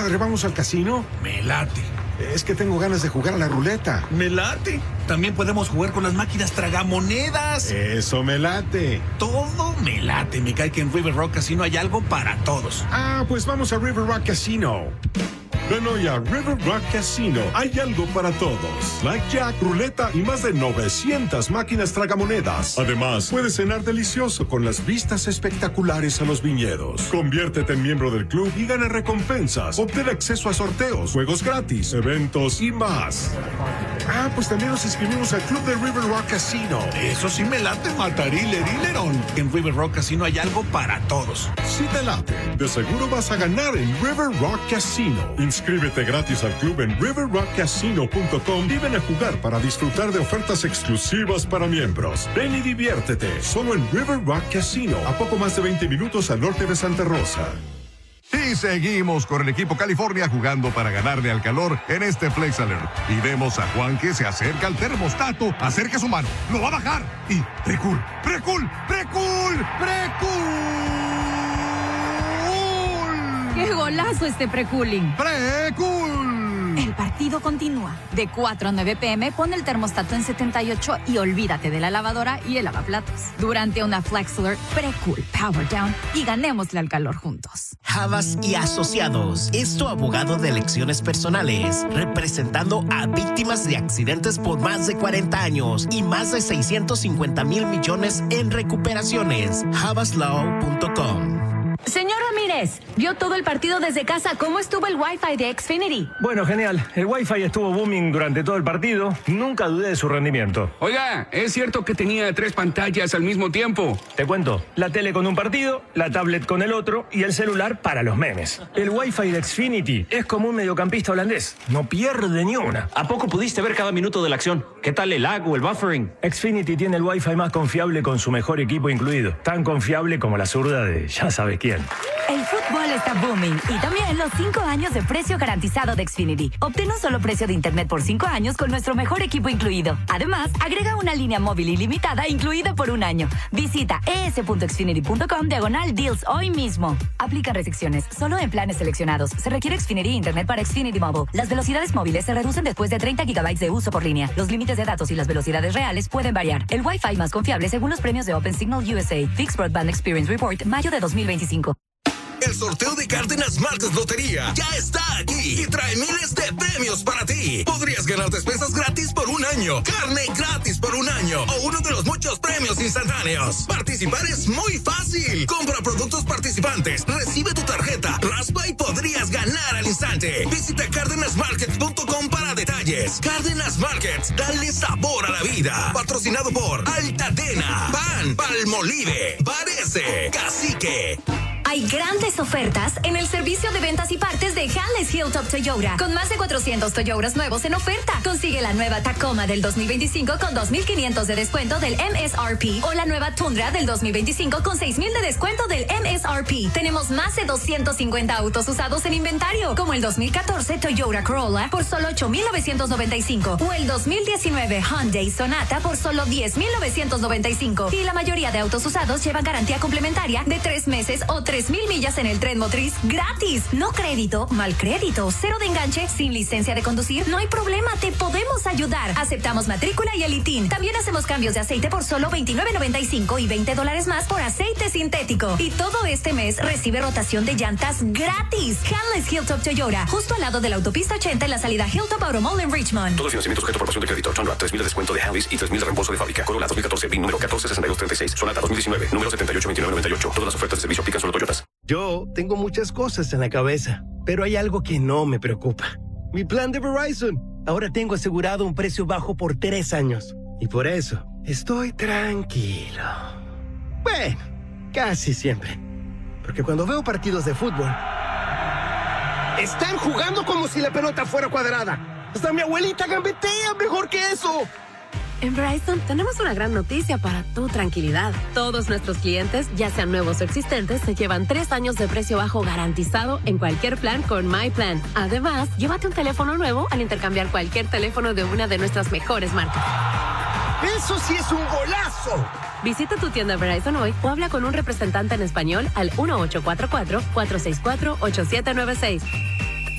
compadre, ¿vamos al casino? Me late. Es que tengo ganas de jugar a la ruleta. Me late. También podemos jugar con las máquinas tragamonedas. Eso me late. Todo me late. Me cae que en River Rock Casino hay algo para todos. Ah, pues vamos a River Rock Casino. Ven hoy a River Rock Casino. Hay algo para todos. Blackjack, ruleta y más de 900 máquinas tragamonedas. Además, puedes cenar delicioso con las vistas espectaculares a los viñedos. Conviértete en miembro del club y gana recompensas. Obtén acceso a sorteos, juegos gratis, eventos y más. Ah, pues también nos inscribimos al club de River Rock Casino. Eso sí me late, matarilerón. En River Rock Casino hay algo para todos. Si te late, de seguro vas a ganar en River Rock Casino. Inscríbete gratis al club en riverrockcasino.com y ven a jugar para disfrutar de ofertas exclusivas para miembros. Ven y diviértete, solo en River Rock Casino, a poco más de 20 minutos al norte de Santa Rosa. Y seguimos con el equipo California jugando para ganarle al calor en este Flex Alert. Y vemos a Juan que se acerca al termostato, acerca su mano, lo va a bajar y ¡precul! ¡Qué golazo este pre-cooling! ¡Precul! El partido continúa. De 4 a 9 p.m. pon el termostato en 78 y olvídate de la lavadora y el lavaplatos. Durante una Flex Alert Pre-Cool Power Down y ganémosle al calor juntos. Havas y Asociados es tu abogado de elecciones personales, representando a víctimas de accidentes por más de 40 años y más de 650 mil millones en recuperaciones. Havaslaw.com. Señor Ramírez, ¿vio todo el partido desde casa? ¿Cómo estuvo el Wi-Fi de Xfinity? Bueno, genial. El Wi-Fi estuvo booming durante todo el partido. Nunca dudé de su rendimiento. Oiga, ¿es cierto que tenía 3 pantallas al mismo tiempo? Te cuento. La tele con un partido, la tablet con el otro y el celular para los memes. El Wi-Fi de Xfinity es como un mediocampista holandés. No pierde ni una. ¿A poco pudiste ver cada minuto de la acción? ¿Qué tal el lag o el buffering? Xfinity tiene el Wi-Fi más confiable con su mejor equipo incluido. Tan confiable como la zurda de ya sabes quién. El fútbol está booming y también los 5 años de precio garantizado de Xfinity. Obtén un solo precio de internet por 5 años con nuestro mejor equipo incluido. Además, agrega una línea móvil ilimitada incluida por 1 año. Visita es.xfinity.com/deals hoy mismo. Aplica restricciones solo en planes seleccionados. Se requiere Xfinity Internet para Xfinity Mobile. Las velocidades móviles se reducen después de 30 GB de uso por línea. Los límites de datos y las velocidades reales pueden variar. El Wi-Fi más confiable según los premios de Open Signal USA. Fixed Broadband Experience Report, mayo de 2025. El sorteo de Cárdenas Martes Lotería ya está aquí y trae miles de premios para ti. Podrías ganar despensas gratis por 1 año, carne gratis por 1 año o uno de los muchos premios instantáneos. Participar es muy fácil. Compra productos participantes, recibe tu tarjeta, raspa y podrías ganar al instante. Visita cárdenasmarkets.com para detalles. Cárdenas Markets, dale sabor a la vida. Patrocinado por Altadena, Pan, Palmolive, Varese, Cacique. Hay grandes ofertas en el servicio de ventas y partes de Hanley's Hilltop Toyota. Con más de 400 Toyotas nuevos en oferta. Consigue la nueva Tacoma del 2025 con $2,500 de descuento del MSRP o la nueva Tundra del 2025 con $6,000 de descuento del MSRP. Tenemos más de 250 autos usados en inventario, como el 2014 Toyota Corolla por solo $8,995 o el 2019 Hyundai Sonata por solo $10,995. Y la mayoría de autos usados llevan garantía complementaria de 3 meses o 3,000 millas en el tren motriz gratis. No crédito, mal crédito, 0 de enganche, sin licencia de conducir. No hay problema, te podemos ayudar. Aceptamos matrícula y el ITIN. También hacemos cambios de aceite por solo $29.95 y $20 más por aceite sintético. Y todo este mes recibe rotación de llantas gratis. Hanley's Hilltop Toyota, justo al lado de la autopista 80 en la salida Hilltop Auto Mall en Richmond. Todo financiamiento sujeto a aprobación de crédito. Tundra, $3,000 de descuento de Hanley's y $3,000 de reembolso de fábrica. Corolla 2014, BIN número 146236. Sonata 2019, número 782998. Todas las ofertas de servicio aplican solo Toyotas. Yo tengo muchas cosas en la cabeza, pero hay algo que no me preocupa. Mi plan de Verizon. Ahora tengo asegurado un precio bajo por 3 años. Y por eso estoy tranquilo. Bueno, casi siempre. Porque cuando veo partidos de fútbol, están jugando como si la pelota fuera cuadrada. Hasta mi abuelita gambetea mejor que eso. En Verizon tenemos una gran noticia para tu tranquilidad. Todos nuestros clientes, ya sean nuevos o existentes, se llevan 3 años de precio bajo garantizado en cualquier plan con MyPlan. Además, llévate un teléfono nuevo al intercambiar cualquier teléfono de una de nuestras mejores marcas. ¡Eso sí es un golazo! Visita tu tienda Verizon hoy o habla con un representante en español al 1844-464-8796.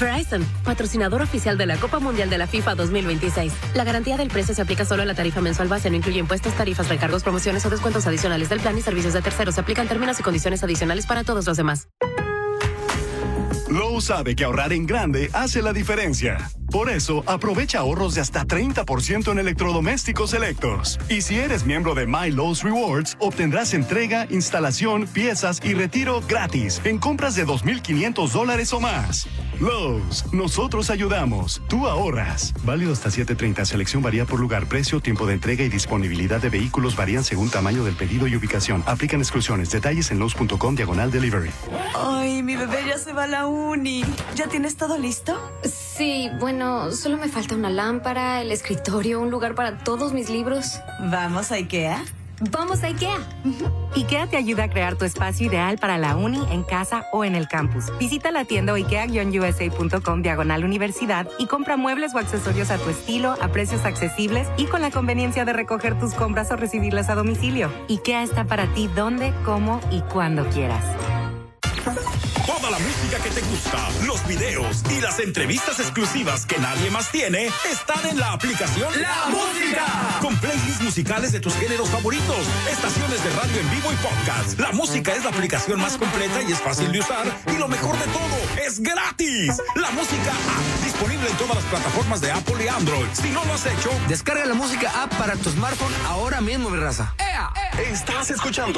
Verizon, patrocinador oficial de la Copa Mundial de la FIFA 2026. La garantía del precio se aplica solo a la tarifa mensual base, no incluye impuestos, tarifas, recargos, promociones o descuentos adicionales del plan y servicios de terceros. Se aplican términos y condiciones adicionales para todos los demás. Lowe's sabe que ahorrar en grande hace la diferencia. Por eso, aprovecha ahorros de hasta 30% en electrodomésticos selectos. Y si eres miembro de My Lowe's Rewards, obtendrás entrega, instalación, piezas y retiro gratis en compras de $2,500 o más. Lowe's, nosotros ayudamos, tú ahorras. Válido hasta 7/30. Selección varía por lugar, precio, tiempo de entrega y disponibilidad de vehículos varían según tamaño del pedido y ubicación. Aplican exclusiones. Detalles en lowes.com/delivery. Ay, mi bebé ya se va a la uni. ¿Ya tienes todo listo? Sí, bueno, solo me falta una lámpara, el escritorio, un lugar para todos mis libros. ¿Vamos a IKEA? ¡Vamos a IKEA! IKEA te ayuda a crear tu espacio ideal para la uni, en casa o en el campus. Visita la tienda ikea-usa.com/universidad y compra muebles o accesorios a tu estilo, a precios accesibles y con la conveniencia de recoger tus compras o recibirlas a domicilio. IKEA está para ti donde, cómo y cuando quieras. Toda la música que te gusta, los videos y las entrevistas exclusivas que nadie más tiene están en la aplicación La Música. Con playlists musicales de tus géneros favoritos, estaciones de radio en vivo y podcast. La Música es la aplicación más completa y es fácil de usar. Y lo mejor de todo, es gratis. La Música App, disponible en todas las plataformas de Apple y Android. Si no lo has hecho, descarga la Música App para tu smartphone ahora mismo, mi raza. Estás escuchando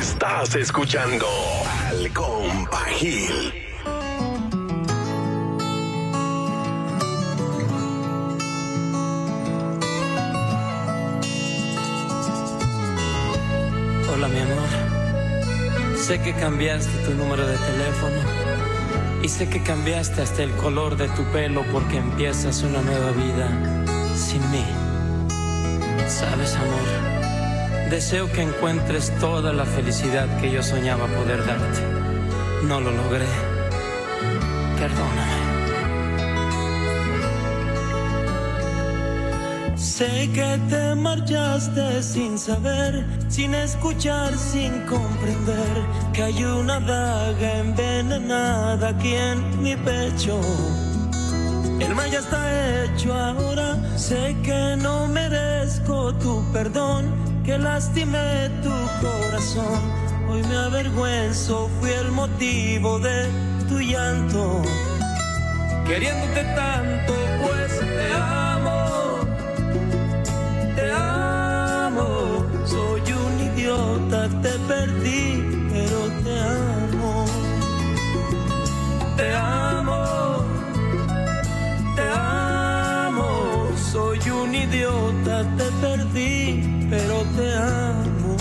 al Compa Gil. Hola, mi amor. Sé que cambiaste tu número de teléfono y sé que cambiaste hasta el color de tu pelo porque empiezas una nueva vida sin mí. ¿Sabes, amor? Deseo que encuentres toda la felicidad que yo soñaba poder darte. No lo logré. Perdóname. Sé que te marchaste sin saber, sin escuchar, sin comprender que hay una daga envenenada aquí en mi pecho. El mal ya está hecho ahora. Sé que no merezco tu perdón, que lastimé tu corazón. Hoy me avergüenzo, fui el motivo de tu llanto. Queriéndote tanto, pues te amo. Te amo. Soy un idiota, te perdí, pero te amo. Te amo. Te amo. Soy un idiota, te perdí, pero te amo.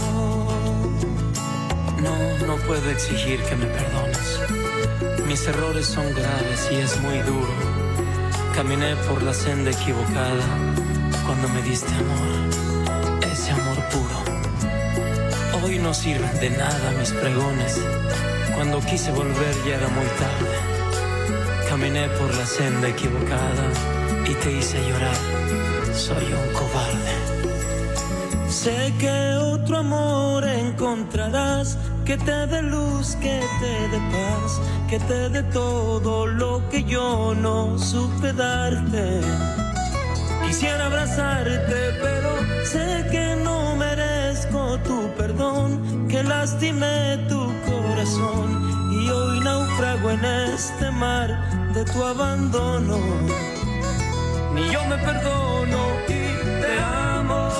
No puedo exigir que me perdones. Mis errores son graves y es muy duro. Caminé por la senda equivocada cuando me diste amor, ese amor puro. Hoy no sirven de nada mis pregones. Cuando quise volver ya era muy tarde. Caminé por la senda equivocada y te hice llorar. Soy un cobarde. Sé que otro amor encontrarás, que te dé luz, que te dé paz, que te dé todo lo que yo no supe darte. Quisiera abrazarte, pero sé que no merezco tu perdón, que lastimé tu corazón y hoy naufrago en este mar de tu abandono. Ni yo me perdono y te amo.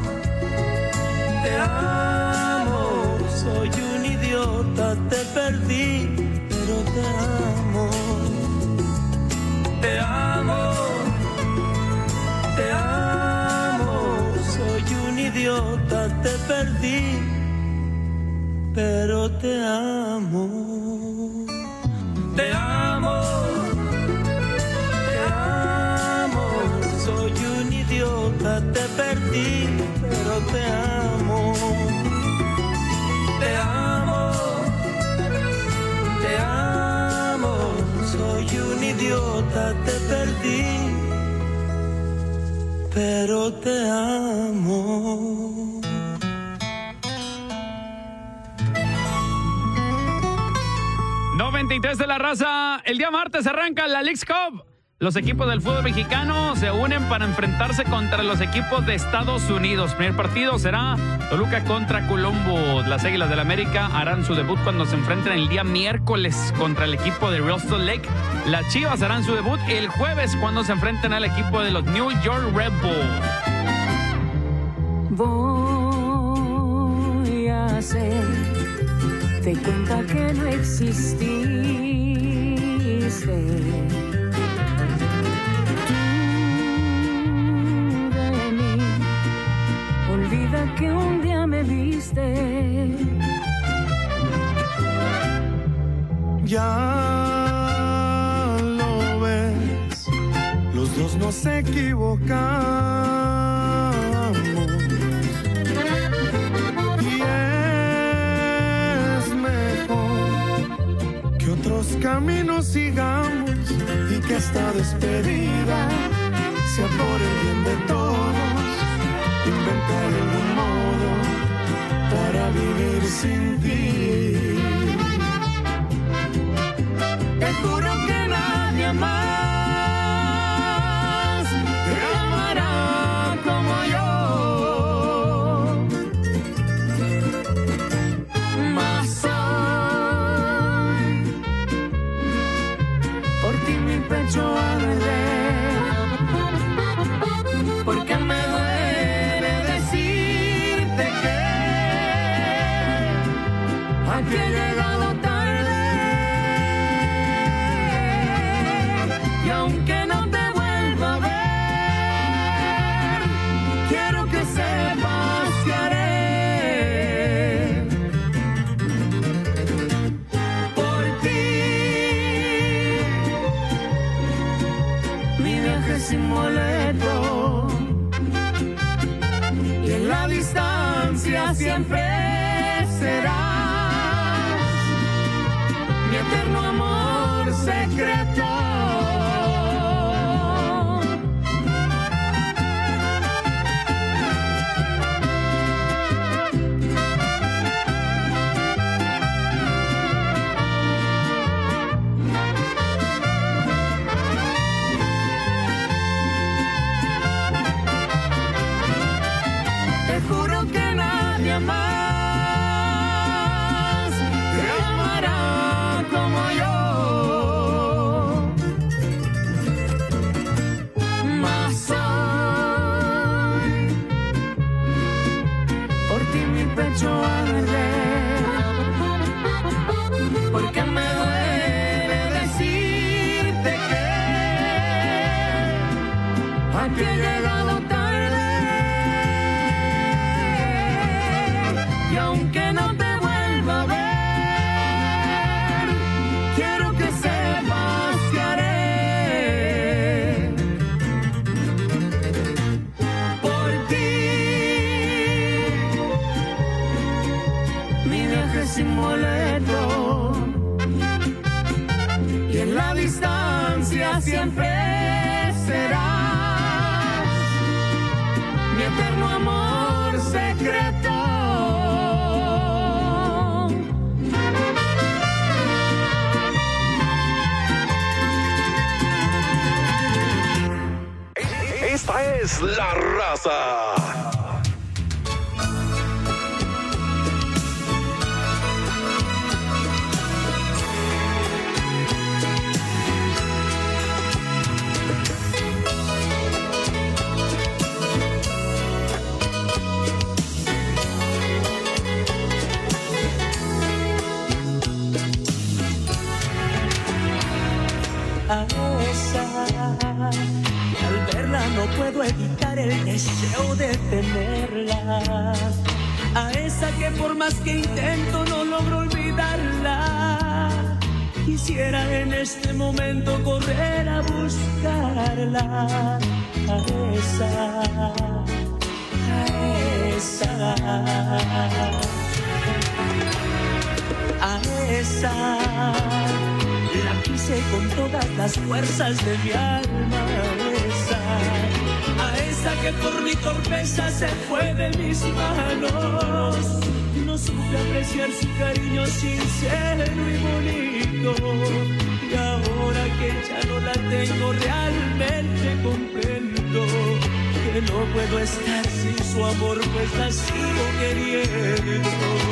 Te amo, soy un idiota, te perdí, pero te amo. Te amo, te amo, soy un idiota, te perdí, pero te amo. Te amo, te amo, soy un idiota, te perdí, pero te amo. Te amo, te amo, soy un idiota, te perdí, pero te amo. ¡93 de la raza! el día martes arranca la Leagues Cup. Los equipos del fútbol mexicano se unen para enfrentarse contra los equipos de Estados Unidos. Primer partido será Toluca contra Columbus. Las Águilas del América harán su debut cuando se enfrenten el día miércoles contra el equipo de Real Salt Lake. Las Chivas harán su debut el jueves cuando se enfrenten al equipo de los New York Red Bulls. Voy a hacerte cuenta que no exististe. Olvida que un día me viste. Ya lo ves, los dos nos equivocamos. Y es mejor que otros caminos sigamos y que esta despedida sea por el bien de todos. Inventar algún modo para vivir sin ti. Te juro que nadie más te amará como yo. Más hoy, por ti mi pecho arde. Porque me duele decirte que aquí he llegado tarde. Y aunque no te vuelva a ver, quiero que sepas que haré por ti mi viaje sin boleto. Y en la distancia siempre serás mi eterno amor secreto. Te juro que nadie más te amará como yo. Más hoy, por ti mi pecho arde. Porque me duele decirte que aquí he llegado tarde. Y aunque no te vuelva a ver, quiero que sepas que haré por ti mi viaje sin boleto. Y en la distancia siempre serás mi eterno amor secreto. Esta es La Raza. A esa, al verla no puedo evitar el deseo de tenerla. A esa que por más que intento no logro olvidarla. Quisiera en este momento correr a buscarla. A esa, a esa, a esa. La quise con todas las fuerzas de mi alma, a esa que por mi torpeza se fue de mis manos. No no supe apreciar su cariño sincero y bonito. Y ahora que ya no la tengo, realmente comprendo que no puedo estar sin su amor, pues la sigo queriendo.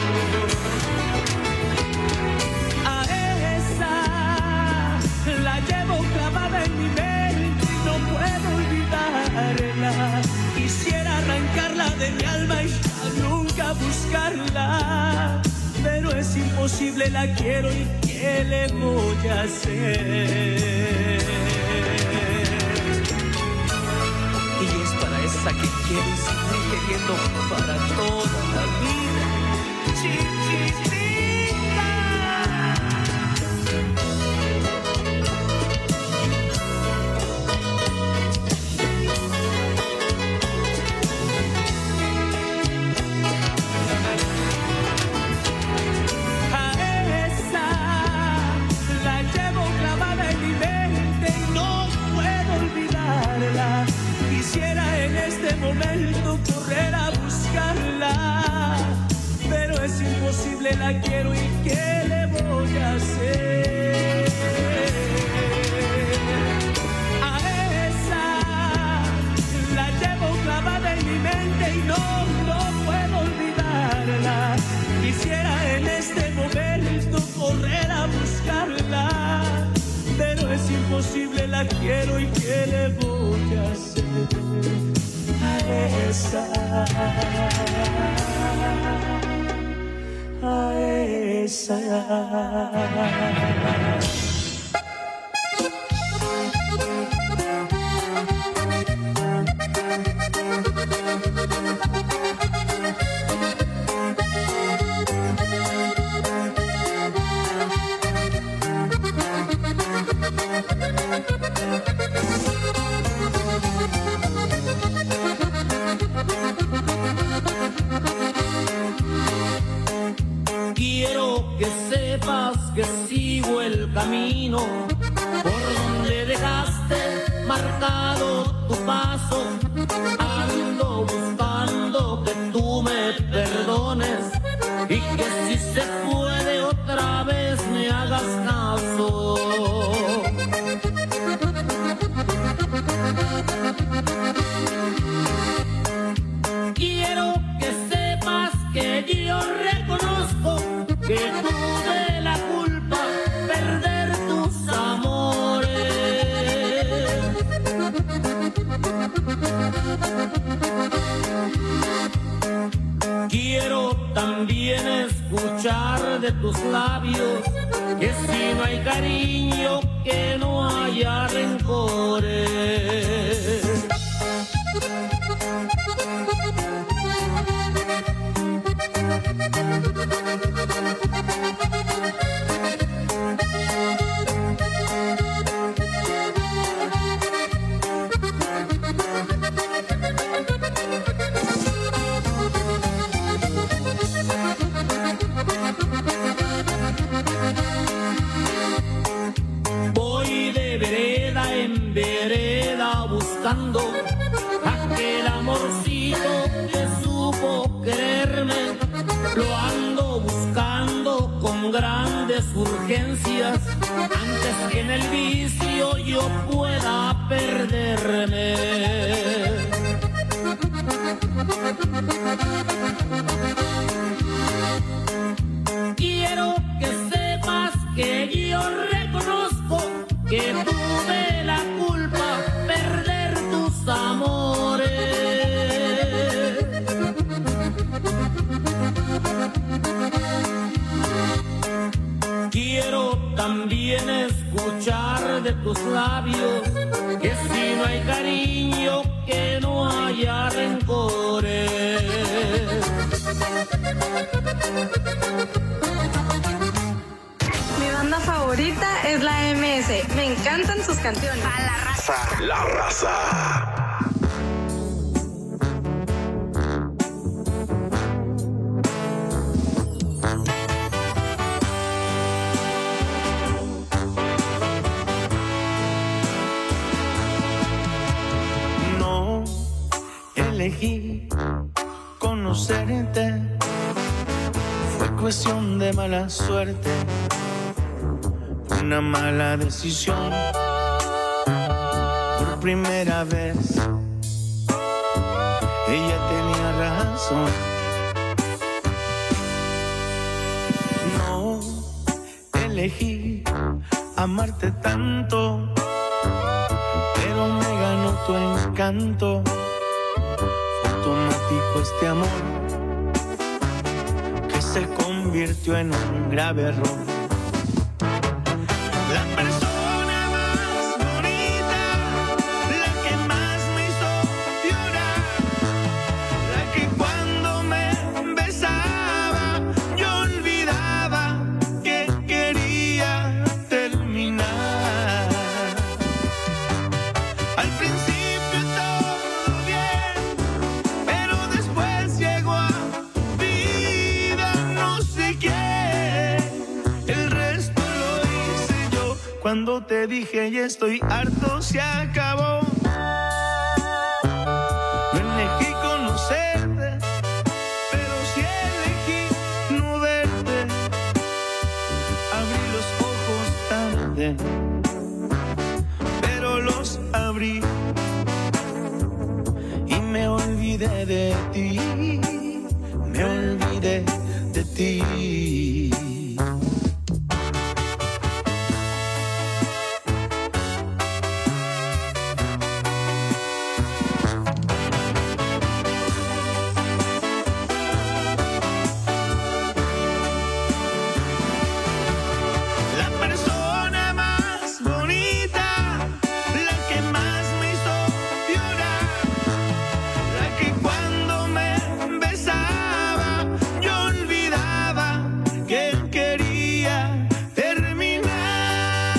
A esa la llevo clavada en mi mente y no puedo olvidarla. Quisiera arrancarla de mi alma y ya nunca buscarla, pero es imposible, la quiero y ¿qué le voy a hacer? Y es para esa que quiero y seguir queriendo para toda la vida. Chiquitita. Quisiera en este momento correr a buscarla, pero es imposible, la quiero y ¿qué le voy a hacer? A esa la llevo clavada en mi mente y no puedo olvidarla. Quisiera en este momento correr a buscarla, pero es imposible, la quiero y ¿qué le voy a hacer? A esa. Quiero que sepas que sigo el camino por donde dejaste marcado tu paso. Ando buscando que tú me perdones y que si se puede otra vez me hagas caso. Quiero que sepas que yo reconozco que tuve la culpa perder tus amores. Quiero también escuchar de tus labios que si no hay cariño, que no haya rencores. Voy de vereda en vereda buscando aquel amorcito que supo quererme. Lo ando buscando con grandes urgencias antes que en el vicio yo pueda perderme. Quiero que sepas que yo reconozco que tuve la culpa perder tus amores. Quiero también escuchar de tus labios que si no hay cariño, que no haya rencores. Mi banda favorita es la MS. Me encantan sus canciones. A la raza. La raza. No elegí conocerte, cuestión de mala suerte, una mala decisión. Por primera vez ella tenía razón. No elegí amarte tanto, pero me ganó tu encanto. Fue automático este amor que se convirtió en un grave error. La persona más bonita, la que más me hizo llorar, la que cuando me besaba yo olvidaba que quería terminar. Al principio todo bien, pero después llegó a vida no sé quién. El resto lo hice yo. Cuando te dije ya estoy harto, se acabó. No elegí conocerte, pero sí elegí no verte. Abrí los ojos tarde, pero los abrí y me olvidé de ti. Me olvidé de ti. La persona más bonita, la que más me hizo llorar, la que cuando me besaba yo olvidaba que quería terminar.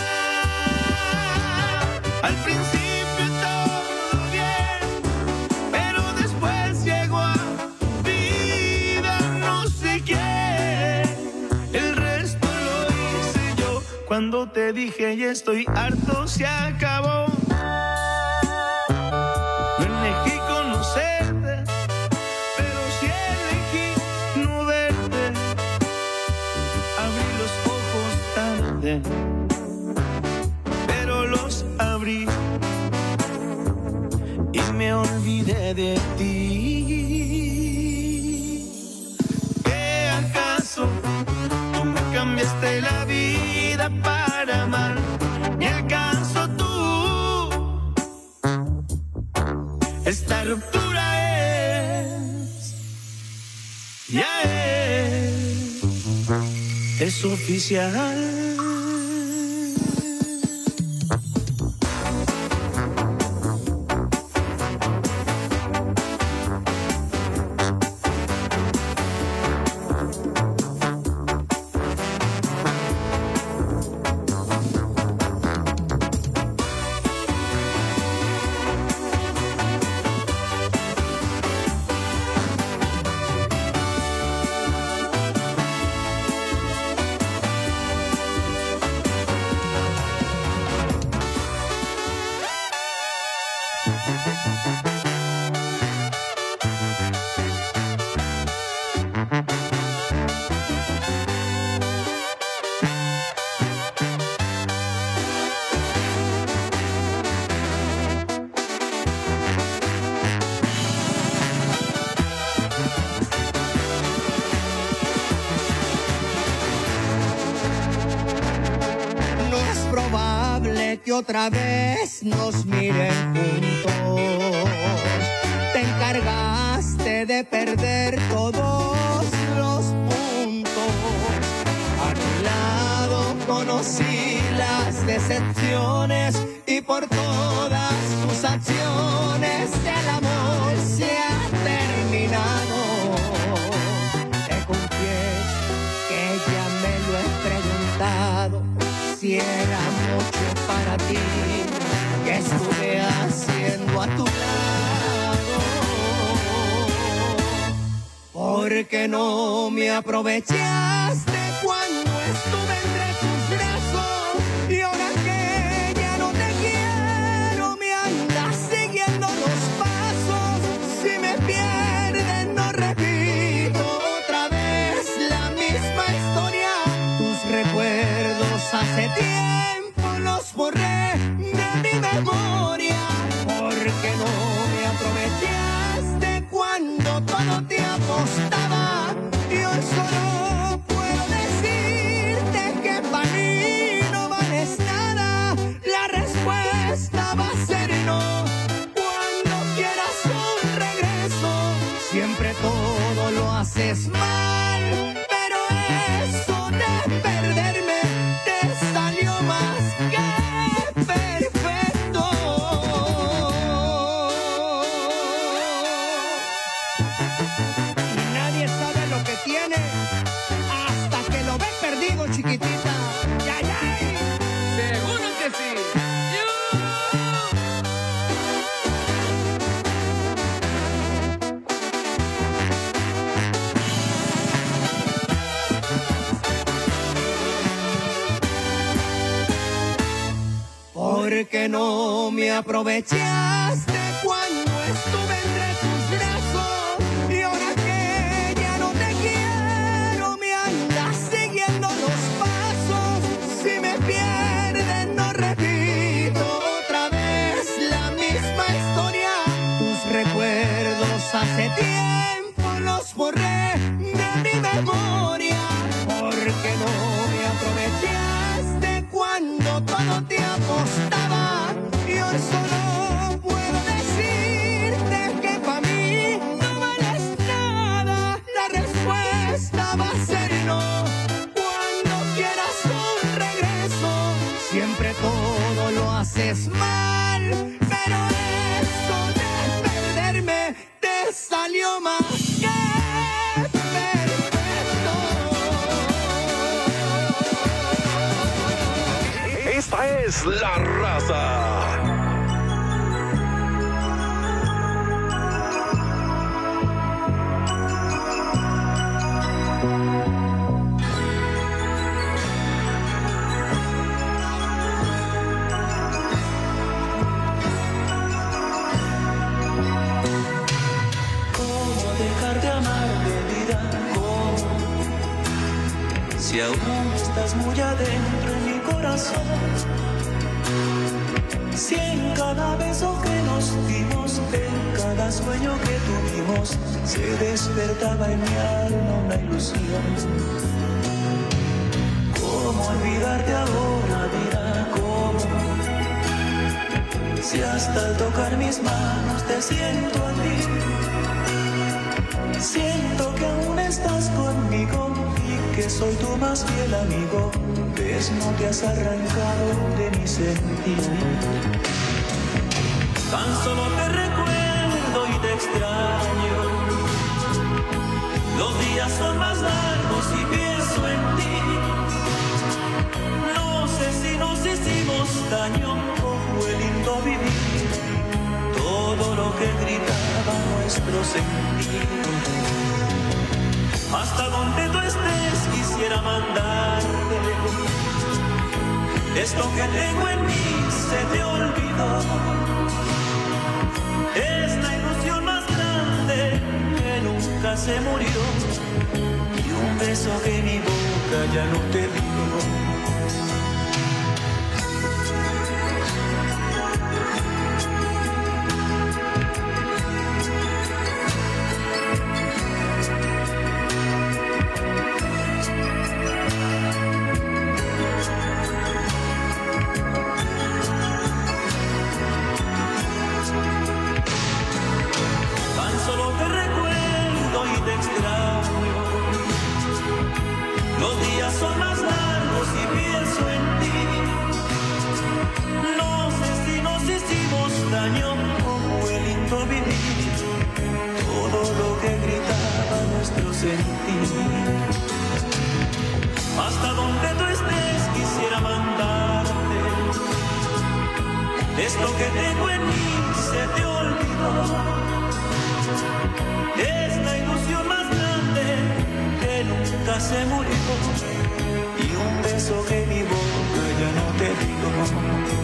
Al principio todo bien, pero después llegó a vida no sé quién. El resto lo hice yo. Cuando te dije ya estoy harto, se acabó. No elegí conocerte, pero sí elegí no verte. Abrí los ojos tarde, pero los abrí y me olvidé de ti. ¿Qué acaso tú me cambiaste la vida para amar? Ni acaso tú. Esta ruptura es oficial. No es probable que otra vez nos miren juntos. Te encargaste de perder todos los puntos. A tu lado conocí las decepciones y por todas tus acciones el amor se ha terminado. Te confieso que ya me lo he preguntado, si era mucho para ti que estuve haciendo a tu lado. Porque no me aprovechaste cuando estuve entre tus brazos y ahora que ya no te quiero me andas siguiendo los pasos. Si me pierdes no repito otra vez la misma haces mal, pero eso de perderme te salió más que perfecto. Y nadie sabe lo que tiene hasta que lo ve perdido, chiquitita. ¡Yay, yay! Seguro que sí. Porque no me aprovechaste cuando estuve entre tus brazos y ahora que ya no te quiero me andas siguiendo los pasos. Si me pierden no repito otra vez la misma historia. Tus recuerdos hace tiempo los borré de mi memoria. Porque no me aprovechaste cuando todo te apostaba. Y hoy solo puedo decirte que para mí no vales nada. La respuesta va a ser no. Cuando quieras un regreso, siempre todo lo haces mal. Pero eso de perderme te salió más que perfecto. Esta es La Raza. ¿Cómo dejar de amarte, vida? ¿Cómo? Si aún estás muy adentro en mi corazón. Si en cada beso que nos dimos, en cada sueño que tuvimos, se despertaba en mi alma una ilusión. ¿Cómo olvidarte ahora, vida? ¿Cómo? Si hasta al tocar mis manos te siento a ti. Siento que aún estás conmigo y que soy tu más fiel amigo. Ves, no te has arrancado de mi sentir. Tan solo te recuerdo y te extraño. Los días son más largos y pienso en ti. No sé si nos hicimos daño o fue lindo vivir todo lo que gritaba nuestro sentir. Hasta donde tú estés quisiera mandarte. Esto que tengo en mí se te olvidó. Es la ilusión más grande que nunca se murió. Y un beso que mi boca ya no te dio. Son más largos y pienso en ti. No sé si nos hicimos daño o fue lindo vivir todo lo que gritaba nuestro sentir. Hasta donde tú estés quisiera mandarte. Esto que tengo en mí se te olvidó. Es la ilusión más grande que nunca se murió. Y un beso que mi boca ya no te dio.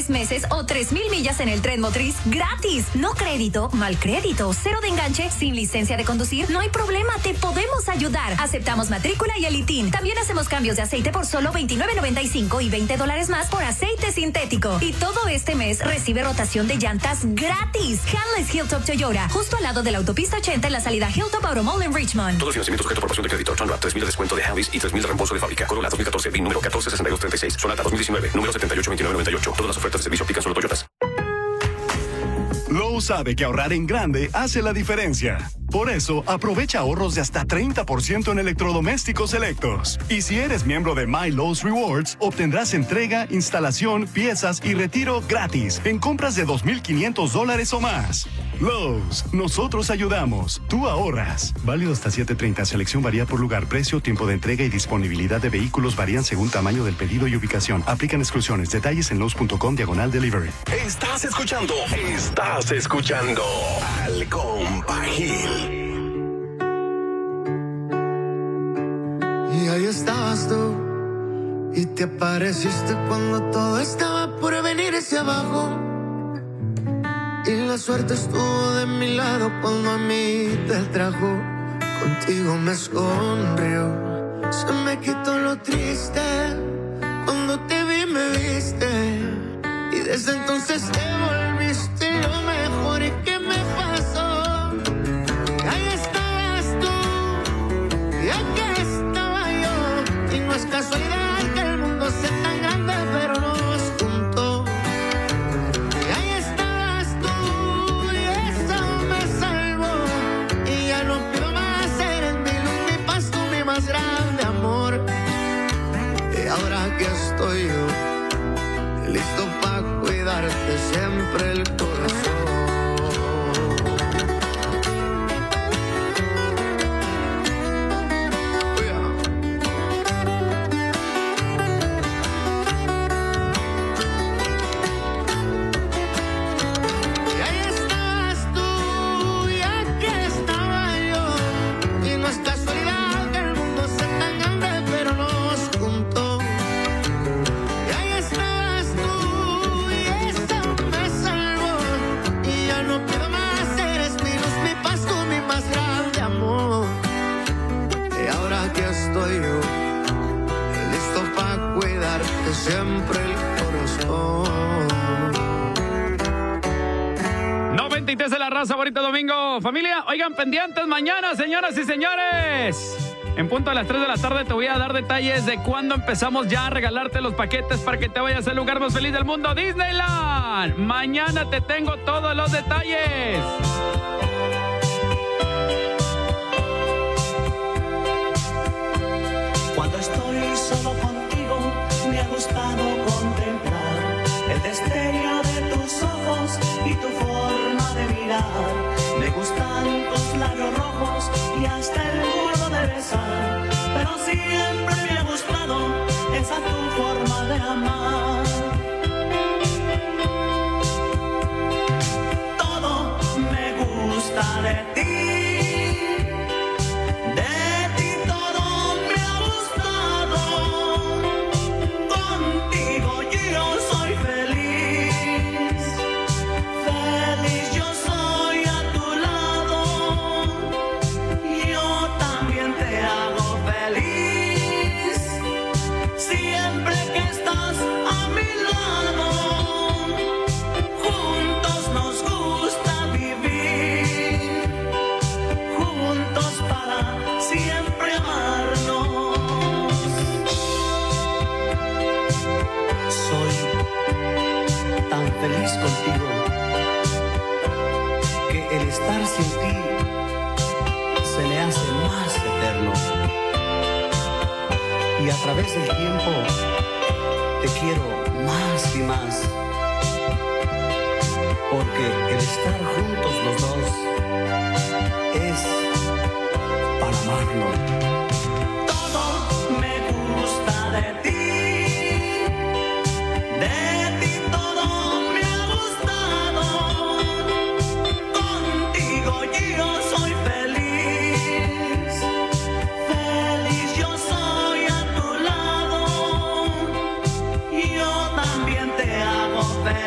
3 meses o 3,000 millas en el tren motriz gratis. No crédito, mal crédito, cero de enganche, sin licencia de conducir. No hay problema, te podemos ayudar. Aceptamos matrícula y el ITIN. También hacemos cambios de aceite por solo $29.95 y $20 más por aceite sintético. Y todo este mes recibe rotación de llantas gratis. Hanley's Hilltop Toyota, justo al lado de la autopista 80 en la salida Hilltop Auto Mall en Richmond. Todo financiamiento sujeto a aprobación de crédito. Tundra, 3,000 de descuento de Hanley's y 3,000 de reembolso de fábrica. Corolla 2014, BIN número 146236. Sonata 2019, número 782998. Todas las ofertas de servicio aplican solo Toyotas. Lowe's sabe que ahorrar en grande hace la diferencia. Por eso, aprovecha ahorros de hasta 30% en electrodomésticos selectos. Y si eres miembro de My Lowe's Rewards, obtendrás entrega, instalación, piezas y retiro gratis en compras de $2,500 o más. Lowe's, nosotros ayudamos, tú ahorras. Válido hasta 7/30. Selección varía por lugar, precio, tiempo de entrega y disponibilidad de vehículos varían según tamaño del pedido y ubicación. Aplican exclusiones. Detalles en Lowe's.com/delivery. Estás escuchando al Compa Gil. Y ahí estabas tú, y te apareciste cuando todo estaba por venir hacia abajo. Y la suerte estuvo de mi lado cuando a mí te trajo. Contigo me sonrió, se me quitó lo triste. Cuando te vi me viste, y desde entonces te volviste lo mejor. ¿Y qué me pasó? Ahí estabas tú, y aquí estaba yo. Y no es casualidad que el mundo sea tan grande, pero nos juntó. Y ahí estabas tú, y eso me salvó. Y ya no pido más, eres mi luz, mi paz, tú mi más grande amor. Y ahora que estoy yo, listo para cuidarte siempre el corazón. Siempre el corazón. 93 de la raza, bonito domingo. Familia, oigan, pendientes mañana, señoras y señores. En punto a las 3 de la tarde te voy a dar detalles de cuándo empezamos ya a regalarte los paquetes para que te vayas al lugar más feliz del mundo, Disneyland. Mañana te tengo todos los detalles. Cuando estoy solo contigo, me ha gustado contemplar el destello de tus ojos y tu forma de mirar. Me gustan tus labios rojos y hasta el modo de besar, pero siempre me ha gustado esa tu forma de amar. Todo me gusta de ti. Feliz contigo, que el estar sin ti se me hace más eterno. Y a través del tiempo te quiero más y más, porque el estar juntos los dos es para amarnos. Todo me gusta de ti. Feliz.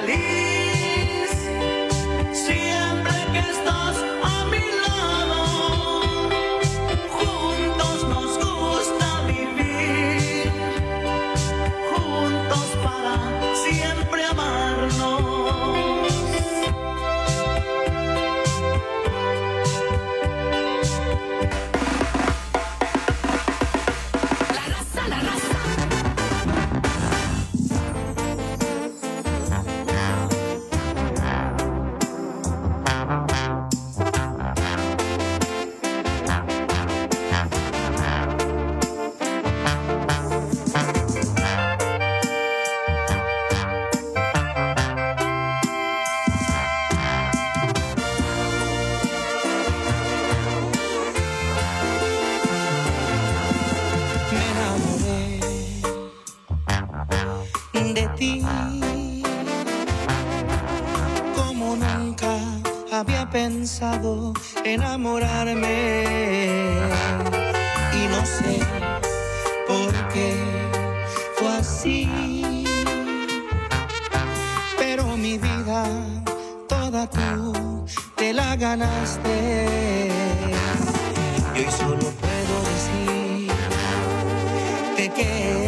de ti. Como nunca había pensado enamorarme y no sé por qué fue así, pero mi vida toda tú te la ganaste y hoy solo puedo decirte que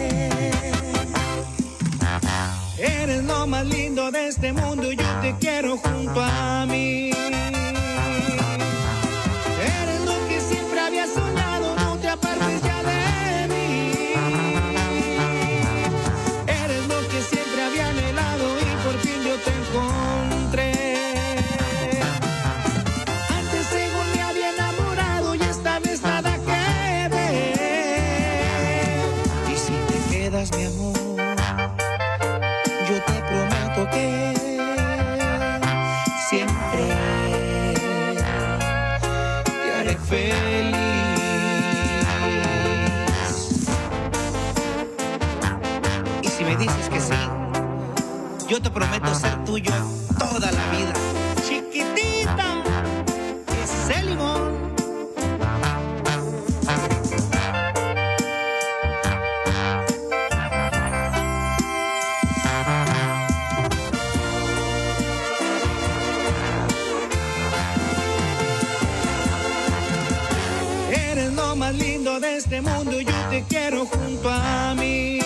eres lo más lindo de este mundo, yo te quiero junto a mí. Eres lo que siempre había soñado, no te apartes ya de mí. Eres lo que siempre había anhelado y por fin yo te encontré. Antes según me había enamorado y esta vez nada que ver. Y si te quedas, mi amor, yo te prometo que siempre te haré feliz. Y si me dices que sí, yo te prometo ser tuyo toda la vida. Chiquitita, ese limón. Eres lo más lindo de este mundo, yo te quiero junto a mí.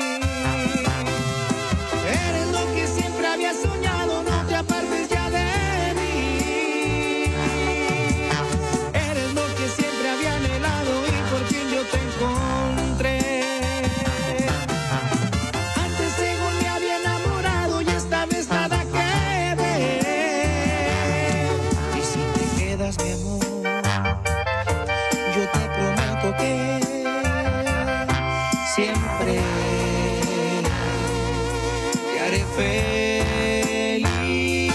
Eres lo que siempre había soñado, no te apartes ya de mí. Eres lo que siempre había anhelado y por fin yo te encontré. Antes según me había enamorado y esta vez nada que ver. Y si te quedas, mi amor, yo te prometo que siempre te haré feliz.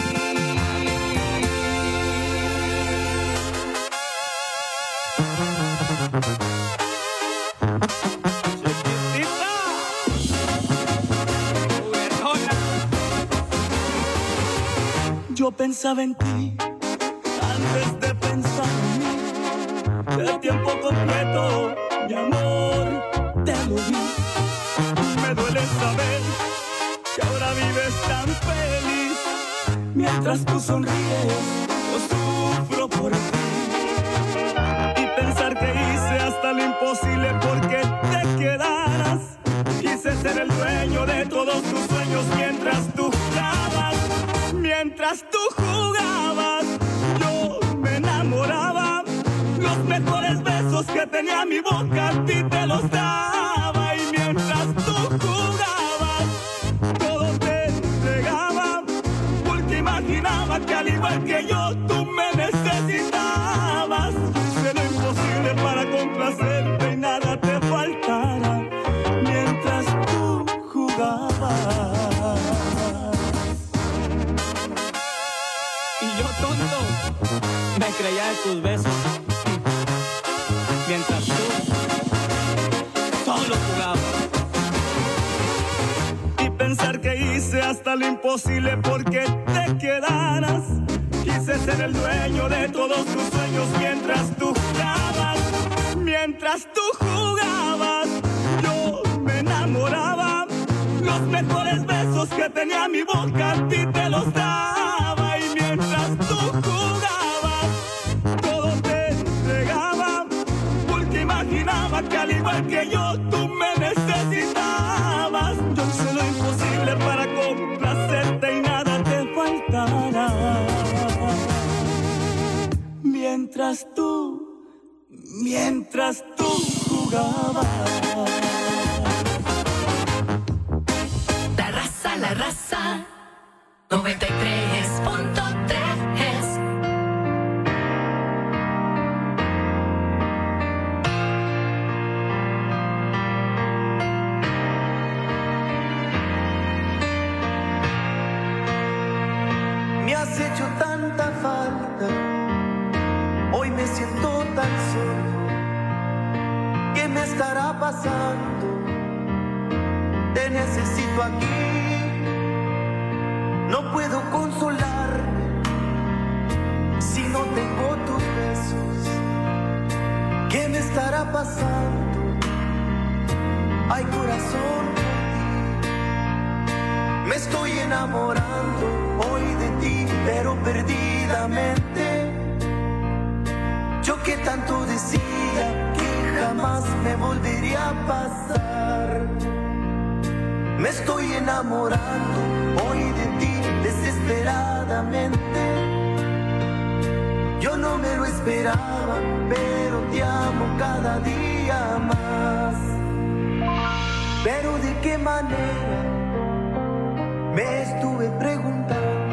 Yo pensaba en ti antes de pensar en mí. De tiempo completo, mi amor, te lo di. Me duele saber que ahora vives tan feliz. Mientras tú sonríes, yo sufro por ti. Y pensar que hice hasta lo imposible porque te quedaras. Quise ser el dueño de todos tus sueños mientras tú jugabas. Mientras tú jugabas, yo me enamoraba. Los mejores besos que tenía mi boca a ti te los daba. Y mientras tú jugabas, todo te entregaba. Porque imaginaba que al igual que yo, tú me necesitabas. Hice lo imposible para complacerte y nada te faltara. Mientras tú jugabas. Y yo tonto, me creía de tus besos. Mientras tú solo jugabas. Y pensar que hice hasta lo imposible porque te quedaras. Quise ser el dueño de todos tus sueños mientras tú jugabas. Mientras tú jugabas, yo me enamoraba. Los mejores besos que tenía mi boca a ti te los daba. Y mientras tú jugabas, todo te entregaba. Porque imaginaba que al igual que yo, tú me necesitabas. Yo hice lo imposible para complacerte y nada te faltara. Mientras tú jugabas. La raza 93.3. Me has hecho tanta falta, hoy me siento tan solo. ¿Qué me estará pasando? te necesito aquí. No puedo consolarme si no tengo tus besos. ¿Qué me estará pasando? Ay, corazón, por ti. Me estoy enamorando hoy de ti, pero perdidamente. Yo que tanto decía que jamás me volvería a pasar. Me estoy enamorando hoy de ti desesperadamente. Yo no me lo esperaba, pero te amo cada día más. Pero de qué manera, me estuve preguntando.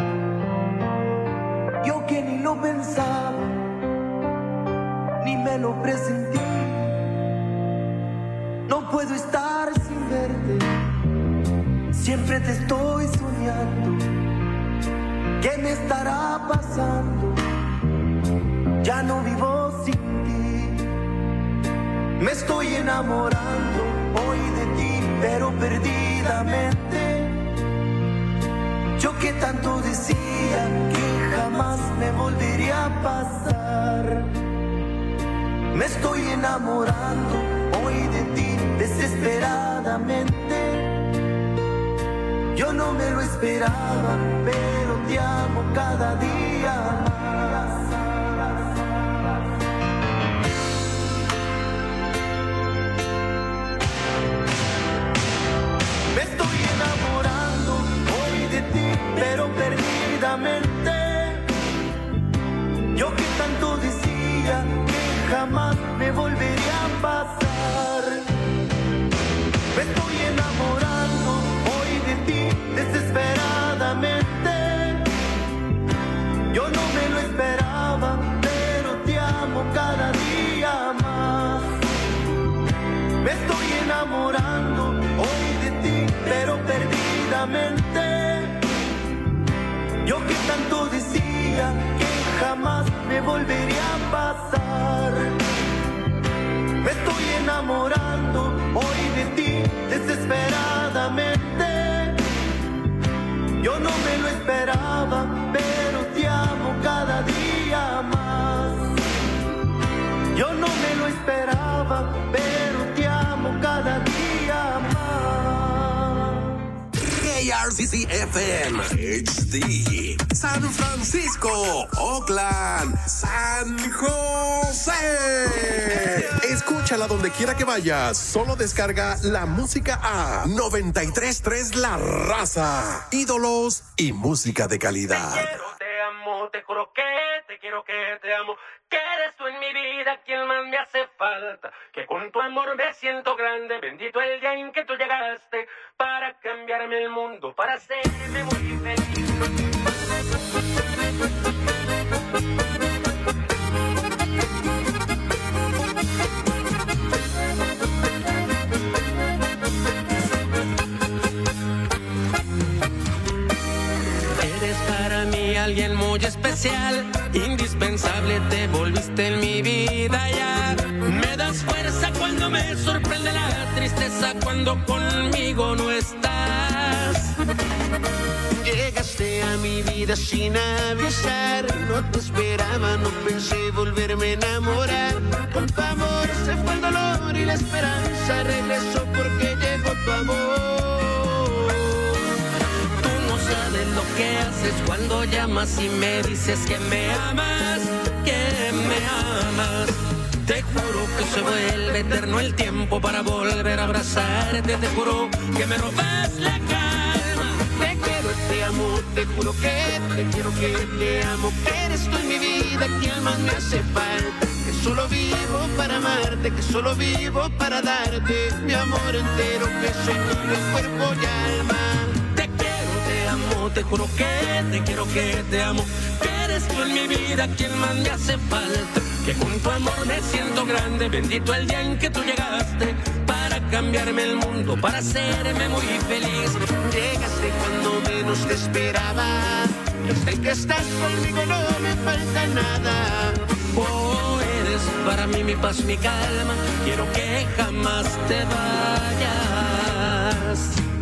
Yo que ni lo pensaba, ni me lo presentí. No puedo estar sin verte, siempre te estoy soñando. ¿Qué me estará pasando? Ya no vivo sin ti. Me estoy enamorando hoy de ti, pero perdidamente. Yo que tanto decía que jamás me volvería a pasar. Me estoy enamorando hoy de ti desesperadamente. Yo no me lo esperaba, pero te amo cada día más. Me estoy enamorando hoy de ti, pero perdidamente. Yo que tanto decía que jamás me volvería a pasar. Me estoy enamorando hoy de ti desesperadamente. Yo no me lo esperaba, pero te amo cada día más. Me estoy enamorando hoy de ti, pero perdidamente. Yo que tanto decía que jamás me volvería a pasar. Me estoy enamorando hoy de ti desesperadamente. Yo no me lo esperaba, pero te amo cada día más. Yo no me lo esperaba, pero te amo cada día más. KRCC FM HD, San Francisco, Oakland, San José. Escúchala donde quiera que vayas. Solo descarga la música a 93.3 La Raza. Ídolos y música de calidad. Te quiero, te amo, te juro que te quiero, que te amo. Que eres tú en mi vida quien más me hace falta. Que con tu amor me siento grande. Bendito el día en que tú llegaste para cambiarme el mundo, para hacerme muy feliz. Eres para mí alguien muy especial, indispensable, te volviste en mi vida ya. Me das fuerza cuando me sorprende la tristeza, cuando conmigo no estás. Llegaste a mi vida sin avisar, no te esperaba, no pensé volverme a enamorar. Con tu amor se fue el dolor y la esperanza regresó porque llegó tu amor. Tú no sabes lo que haces cuando llamas y me dices que me amas, que me amas. Te juro que se vuelve eterno el tiempo para volver a abrazarte. Te juro que me robas la calma. Te quiero, te amo, te juro que te quiero, que te amo. Que eres tú en mi vida quien más me hace falta. Que solo vivo para amarte, que solo vivo para darte mi amor entero. Que soy tuyo en cuerpo y alma. Te quiero, te amo, te juro que te quiero, que te amo. Que eres tú en mi vida quien más me hace falta. Que con tu amor me siento grande. Bendito el día en que tú llegaste para cambiarme el mundo, para hacerme muy feliz. Llegaste cuando menos te esperaba. Desde que estás conmigo no me falta nada. Oh, eres para mí mi paz, mi calma. Quiero que jamás te vayas.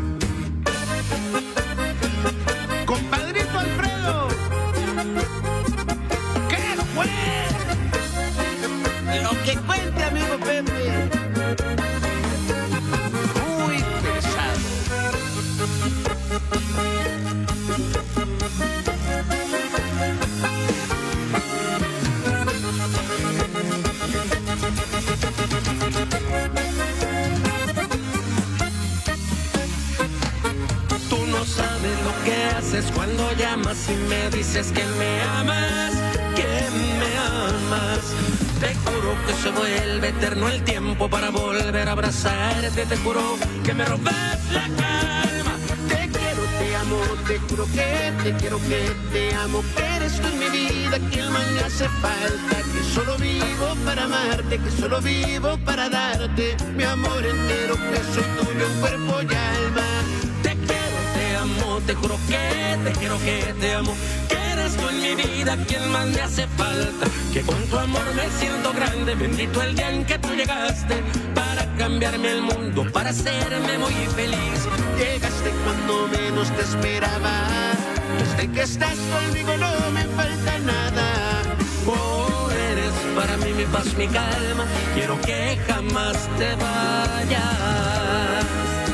haces cuando llamas y me dices que me amas, que me amas. Te juro que se vuelve eterno el tiempo para volver a abrazarte. Te juro que me robas la calma. Te quiero, te amo, te juro que te quiero, que te amo. Eres tú en mi vida, quien más me hace falta. Que solo vivo para amarte, que solo vivo para darte mi amor entero, que soy tuyo en cuerpo y alma. Te quiero, te amo, te juro que te quiero, que te amo. Que eres tú en mi vida, quien más me hace falta. Que con tu amor me siento grande. Bendito el día en que tú llegaste para cambiarme el mundo, para hacerme muy feliz. Llegaste cuando menos te esperaba. Desde que estás conmigo no me falta nada. Oh, eres para mí mi paz, mi calma. Quiero que jamás te vayas.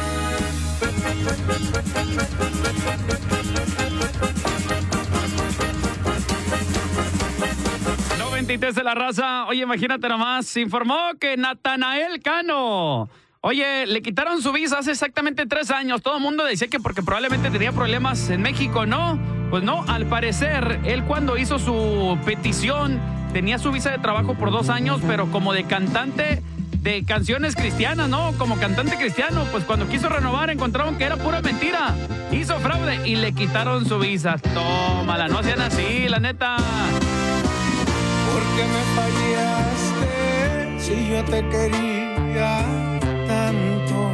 93 de la raza. Oye, imagínate nomás, se informó que Natanael Cano, oye, le quitaron su visa hace exactamente 3 años. Todo el mundo decía que porque probablemente tenía problemas en México, ¿no? Pues no, al parecer, él cuando hizo su petición tenía su visa de trabajo por 2 años, pero como de cantante de canciones cristianas, ¿no? Como cantante cristiano, pues cuando quiso renovar encontraron que era pura mentira. Hizo fraude y le quitaron su visa. Tómala, no sean así, la neta. ¿Por qué me fallaste si yo te quería tanto?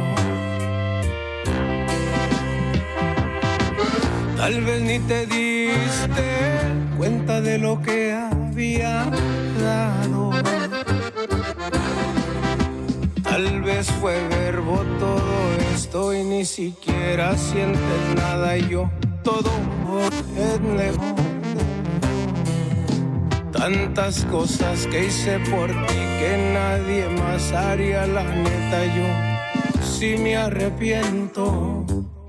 Tal vez ni te diste cuenta de lo que había dado. Tal vez fue verbo todo esto y ni siquiera sientes nada y yo todo es lejos. Tantas cosas que hice por ti que nadie más haría, la neta yo sí me arrepiento.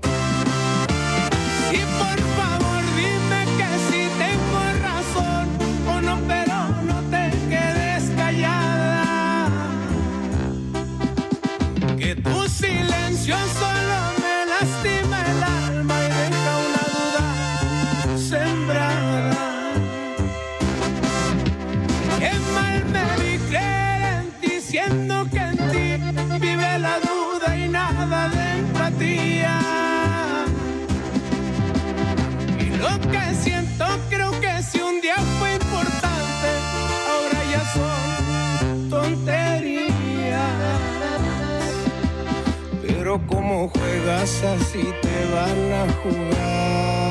Y por favor dime que si tengo razón o no, pero no te quedes callada. Que tu silencio solo me lastima el alma y deja una duda sembrada. Qué mal me vi creer en ti, siendo que en ti vive la duda y nada de empatía. Y lo que siento creo que si un día fue importante, ahora ya son tonterías. Pero como juegas así te van a jugar.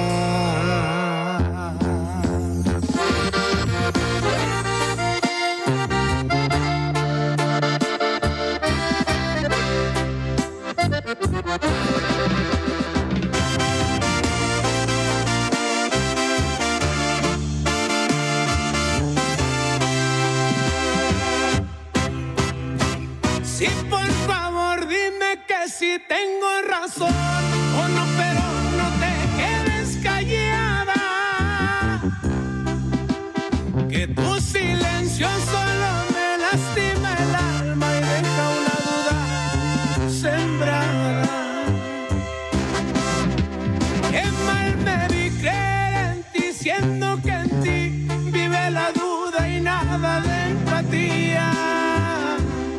Sí, por favor, dime que si tengo razón o no, pero no te quedes callada. Que tu silencio solo